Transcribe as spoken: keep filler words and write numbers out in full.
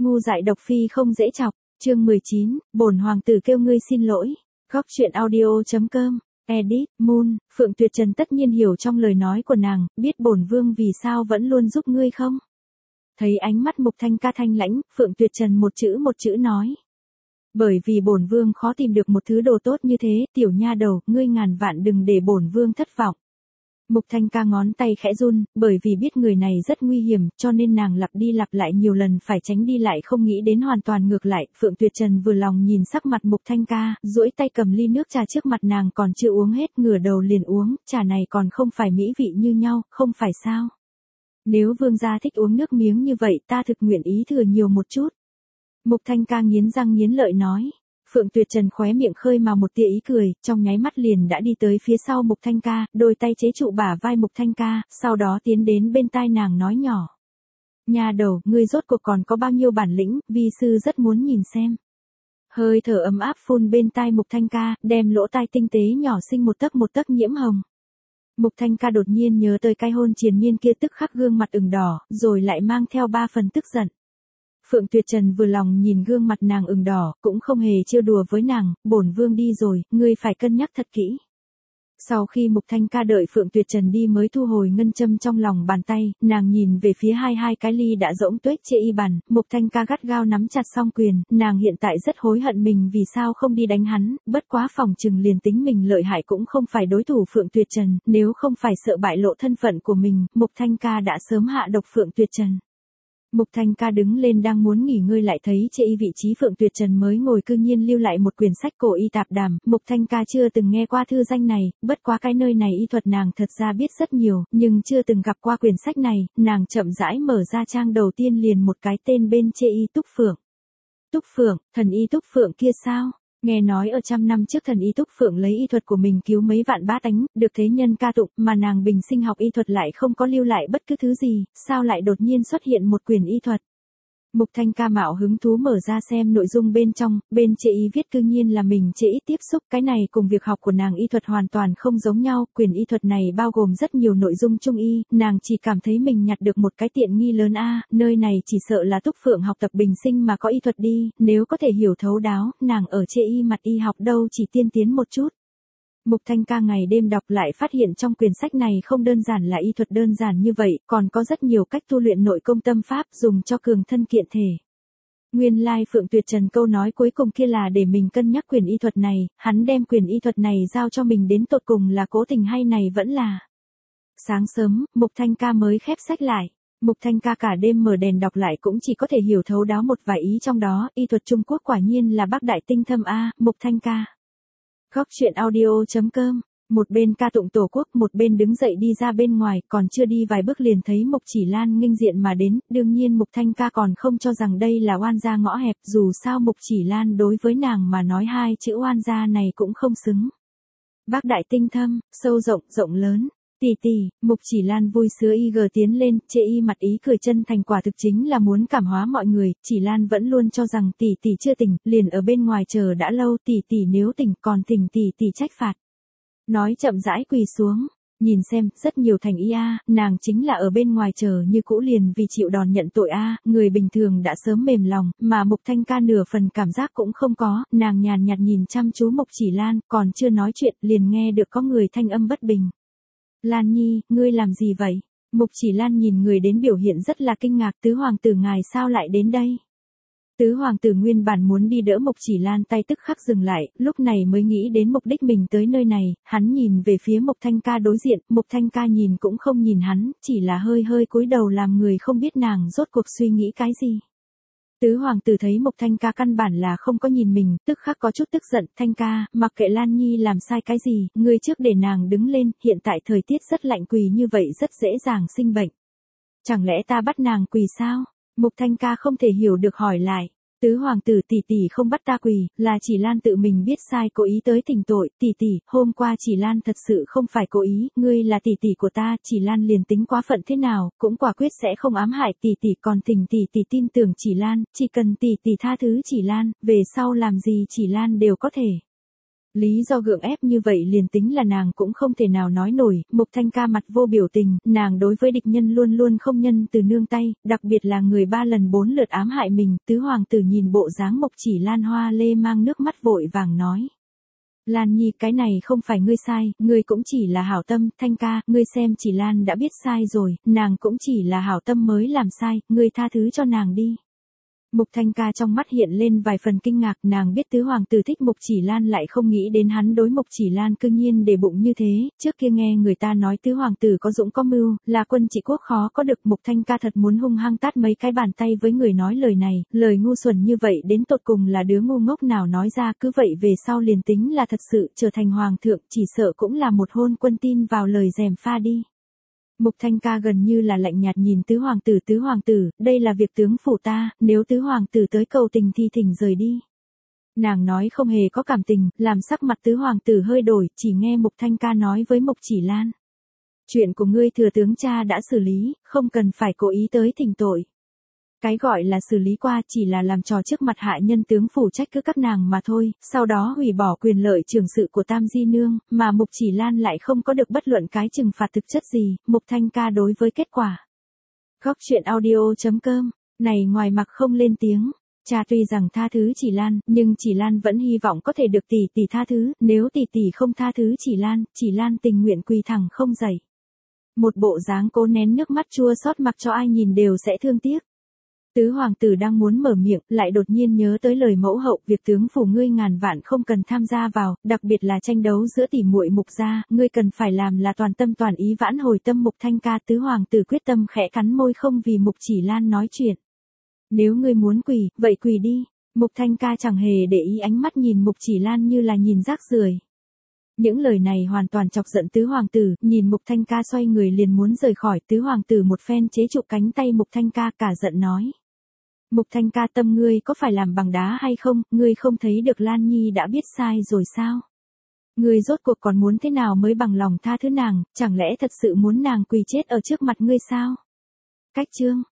Ngu dại độc phi không dễ chọc, chương mười chín, bổn hoàng tử kêu ngươi xin lỗi. Góc truyện audio chấm com, edit, Moon, Phượng Tuyệt Trần tất nhiên hiểu trong lời nói của nàng, biết bổn vương vì sao vẫn luôn giúp ngươi không? Thấy ánh mắt Mục Thanh Ca thanh lãnh, Phượng Tuyệt Trần một chữ một chữ nói. Bởi vì bổn vương khó tìm được một thứ đồ tốt như thế, tiểu nha đầu, ngươi ngàn vạn đừng để bổn vương thất vọng. Mục Thanh Ca ngón tay khẽ run, bởi vì biết người này rất nguy hiểm, cho nên nàng lặp đi lặp lại nhiều lần phải tránh đi lại không nghĩ đến hoàn toàn ngược lại. Phượng Tuyệt Trần vừa lòng nhìn sắc mặt Mục Thanh Ca, duỗi tay cầm ly nước trà trước mặt nàng còn chưa uống hết, ngửa đầu liền uống, trà này còn không phải mỹ vị như nhau, không phải sao? Nếu vương gia thích uống nước miếng như vậy ta thực nguyện ý thừa nhiều một chút. Mục Thanh Ca nghiến răng nghiến lợi nói. Phượng Tuyệt Trần khóe miệng khơi mà một tia ý cười, trong nháy mắt liền đã đi tới phía sau Mục Thanh Ca, đôi tay chế trụ bả vai Mục Thanh Ca, sau đó tiến đến bên tai nàng nói nhỏ. Nha đầu, ngươi rốt cuộc còn có bao nhiêu bản lĩnh, vi sư rất muốn nhìn xem. Hơi thở ấm áp phun bên tai Mục Thanh Ca, đem lỗ tai tinh tế nhỏ xinh một tấc một tấc nhiễm hồng. Mục Thanh Ca đột nhiên nhớ tới cái hôn triền miên kia tức khắc gương mặt ửng đỏ, rồi lại mang theo ba phần tức giận. Phượng Tuyệt Trần vừa lòng nhìn gương mặt nàng ửng đỏ, cũng không hề trêu đùa với nàng, bổn vương đi rồi, ngươi phải cân nhắc thật kỹ. Sau khi Mục Thanh Ca đợi Phượng Tuyệt Trần đi mới thu hồi ngân châm trong lòng bàn tay, nàng nhìn về phía hai hai cái ly đã rỗng tuếch chê y bàn, Mục Thanh Ca gắt gao nắm chặt song quyền, nàng hiện tại rất hối hận mình vì sao không đi đánh hắn, bất quá phòng trừng liền tính mình lợi hại cũng không phải đối thủ Phượng Tuyệt Trần, nếu không phải sợ bại lộ thân phận của mình, Mục Thanh Ca đã sớm hạ độc Phượng Tuyệt Trần. Mục Thanh Ca đứng lên đang muốn nghỉ ngơi lại thấy chê y vị trí Phượng Tuyệt Trần mới ngồi cư nhiên lưu lại một quyển sách cổ y tạp đàm, Mục Thanh Ca chưa từng nghe qua thư danh này, bất quá cái nơi này y thuật nàng thật ra biết rất nhiều, nhưng chưa từng gặp qua quyển sách này, nàng chậm rãi mở ra trang đầu tiên liền một cái tên bên chê y Túc Phượng. Túc Phượng, thần y Túc Phượng kia sao? Nghe nói ở trăm năm trước thần y Túc Phượng lấy y thuật của mình cứu mấy vạn bá tánh, được thế nhân ca tụng, mà nàng bình sinh học y thuật lại không có lưu lại bất cứ thứ gì, sao lại đột nhiên xuất hiện một quyển y thuật. Mục Thanh Ca mạo hứng thú mở ra xem nội dung bên trong, bên chê y viết cư nhiên là mình chê y tiếp xúc, cái này cùng việc học của nàng y thuật hoàn toàn không giống nhau, quyển y thuật này bao gồm rất nhiều nội dung trung y, nàng chỉ cảm thấy mình nhặt được một cái tiện nghi lớn a, nơi này chỉ sợ là Túc Phượng học tập bình sinh mà có y thuật đi, nếu có thể hiểu thấu đáo, nàng ở chê y mặt y học đâu chỉ tiên tiến một chút. Mục Thanh Ca ngày đêm đọc lại phát hiện trong quyển sách này không đơn giản là y thuật đơn giản như vậy, còn có rất nhiều cách tu luyện nội công tâm pháp dùng cho cường thân kiện thể. Nguyên lai Phượng Tuyệt Trần câu nói cuối cùng kia là để mình cân nhắc quyền y thuật này, hắn đem quyền y thuật này giao cho mình đến tột cùng là cố tình hay này vẫn là. Sáng sớm, Mục Thanh Ca mới khép sách lại. Mục Thanh Ca cả đêm mở đèn đọc lại cũng chỉ có thể hiểu thấu đáo một vài ý trong đó, y thuật Trung Quốc quả nhiên là bác đại tinh thâm a, Mục Thanh Ca. Góc truyện audio chấm com, một bên ca tụng tổ quốc, một bên đứng dậy đi ra bên ngoài, còn chưa đi vài bước liền thấy Mục Chỉ Lan nghênh diện mà đến, đương nhiên Mục Thanh Ca còn không cho rằng đây là oan gia ngõ hẹp, dù sao Mục Chỉ Lan đối với nàng mà nói hai chữ oan gia này cũng không xứng. Bác đại tinh thâm, sâu rộng, rộng lớn. Tỷ tỷ, Mục Chỉ Lan vui sướng y gờ tiến lên, chê y mặt ý cười chân thành quả thực chính là muốn cảm hóa mọi người, Chỉ Lan vẫn luôn cho rằng tỷ tỷ chưa tỉnh, liền ở bên ngoài chờ đã lâu, tỷ tỷ nếu tỉnh còn tỉnh tỷ tỷ trách phạt. Nói chậm rãi quỳ xuống, nhìn xem, rất nhiều thành y a, nàng chính là ở bên ngoài chờ như cũ liền vì chịu đòn nhận tội a, người bình thường đã sớm mềm lòng, mà Mục Thanh Ca nửa phần cảm giác cũng không có, nàng nhàn nhạt nhìn chăm chú Mục Chỉ Lan, còn chưa nói chuyện, liền nghe được có người thanh âm bất bình. Lan Nhi, ngươi làm gì vậy? Mục Chỉ Lan nhìn người đến biểu hiện rất là kinh ngạc, tứ hoàng tử ngài sao lại đến đây? Tứ hoàng tử nguyên bản muốn đi đỡ Mục Chỉ Lan tay tức khắc dừng lại, lúc này mới nghĩ đến mục đích mình tới nơi này, hắn nhìn về phía Mục Thanh Ca đối diện, Mục Thanh Ca nhìn cũng không nhìn hắn, chỉ là hơi hơi cúi đầu làm người không biết nàng rốt cuộc suy nghĩ cái gì. Tứ hoàng tử thấy Mục Thanh Ca căn bản là không có nhìn mình, tức khắc có chút tức giận, Thanh Ca, mặc kệ Lan Nhi làm sai cái gì, ngươi trước để nàng đứng lên, hiện tại thời tiết rất lạnh quỳ như vậy rất dễ dàng sinh bệnh. Chẳng lẽ ta bắt nàng quỳ sao? Mục Thanh Ca không thể hiểu được hỏi lại. Tứ hoàng tử tỷ tỷ không bắt ta quỳ, là Chỉ Lan tự mình biết sai cố ý tới tỉnh tội, tỷ tỷ, hôm qua Chỉ Lan thật sự không phải cố ý, ngươi là tỷ tỷ của ta, Chỉ Lan liền tính quá phận thế nào, cũng quả quyết sẽ không ám hại tỷ tỷ, còn tình tỷ tỷ tin tưởng Chỉ Lan, chỉ cần tỷ tỷ tha thứ Chỉ Lan, về sau làm gì Chỉ Lan đều có thể. Lý do gượng ép như vậy liền tính là nàng cũng không thể nào nói nổi, Mục Thanh Ca mặt vô biểu tình, nàng đối với địch nhân luôn luôn không nhân từ nương tay, đặc biệt là người ba lần bốn lượt ám hại mình, tứ hoàng tử nhìn bộ dáng Mục Chỉ Lan hoa lê mang nước mắt vội vàng nói. Lan Nhi, cái này không phải ngươi sai, ngươi cũng chỉ là hảo tâm, Thanh ca, ngươi xem Chỉ Lan đã biết sai rồi, nàng cũng chỉ là hảo tâm mới làm sai, ngươi tha thứ cho nàng đi. Mục Thanh Ca trong mắt hiện lên vài phần kinh ngạc, nàng biết tứ hoàng tử thích Mục Chỉ Lan lại không nghĩ đến hắn đối Mục Chỉ Lan cương nhiên để bụng như thế, trước kia nghe người ta nói tứ hoàng tử có dũng có mưu, là quân trị quốc khó có được, Mục Thanh Ca thật muốn hung hăng tát mấy cái bàn tay với người nói lời này, lời ngu xuẩn như vậy đến tột cùng là đứa ngu ngốc nào nói ra, cứ vậy về sau liền tính là thật sự trở thành hoàng thượng, chỉ sợ cũng là một hôn quân tin vào lời gièm pha đi. Mục Thanh Ca gần như là lạnh nhạt nhìn tứ hoàng tử, tứ hoàng tử, đây là việc tướng phủ ta, nếu tứ hoàng tử tới cầu tình thì thỉnh rời đi. Nàng nói không hề có cảm tình, làm sắc mặt tứ hoàng tử hơi đổi, chỉ nghe Mục Thanh Ca nói với Mục Chỉ Lan. Chuyện của ngươi thừa tướng cha đã xử lý, không cần phải cố ý tới thỉnh tội. Cái gọi là xử lý qua chỉ là làm trò trước mặt hạ nhân tướng phủ trách cứ các nàng mà thôi, sau đó hủy bỏ quyền lợi trưởng sự của Tam Di Nương, mà Mục Chỉ Lan lại không có được bất luận cái trừng phạt thực chất gì, Mục Thanh Ca đối với kết quả. Góc truyện audio chấm com, này ngoài mặt không lên tiếng, cha tuy rằng tha thứ Chỉ Lan, nhưng Chỉ Lan vẫn hy vọng có thể được tỷ tỷ tha thứ, nếu tỷ tỷ không tha thứ Chỉ Lan, Chỉ Lan tình nguyện quỳ thẳng không dậy. Một bộ dáng cố nén nước mắt chua xót mặc cho ai nhìn đều sẽ thương tiếc. Tứ hoàng tử đang muốn mở miệng, lại đột nhiên nhớ tới lời mẫu hậu, việc tướng phủ ngươi ngàn vạn không cần tham gia vào, đặc biệt là tranh đấu giữa tỷ muội Mục gia, ngươi cần phải làm là toàn tâm toàn ý vãn hồi tâm Mục Thanh Ca. Tứ hoàng tử quyết tâm khẽ cắn môi không vì Mục Chỉ Lan nói chuyện. Nếu ngươi muốn quỳ, vậy quỳ đi. Mục Thanh Ca chẳng hề để ý, ánh mắt nhìn Mục Chỉ Lan như là nhìn rác rưởi. Những lời này hoàn toàn chọc giận tứ hoàng tử, nhìn Mục Thanh Ca xoay người liền muốn rời khỏi, tứ hoàng tử một phen chế trụ cánh tay Mục Thanh Ca, cả giận nói. Mục Thanh Ca, tâm ngươi có phải làm bằng đá hay không, ngươi không thấy được Lan Nhi đã biết sai rồi sao? Ngươi rốt cuộc còn muốn thế nào mới bằng lòng tha thứ nàng, chẳng lẽ thật sự muốn nàng quỳ chết ở trước mặt ngươi sao? Cách chương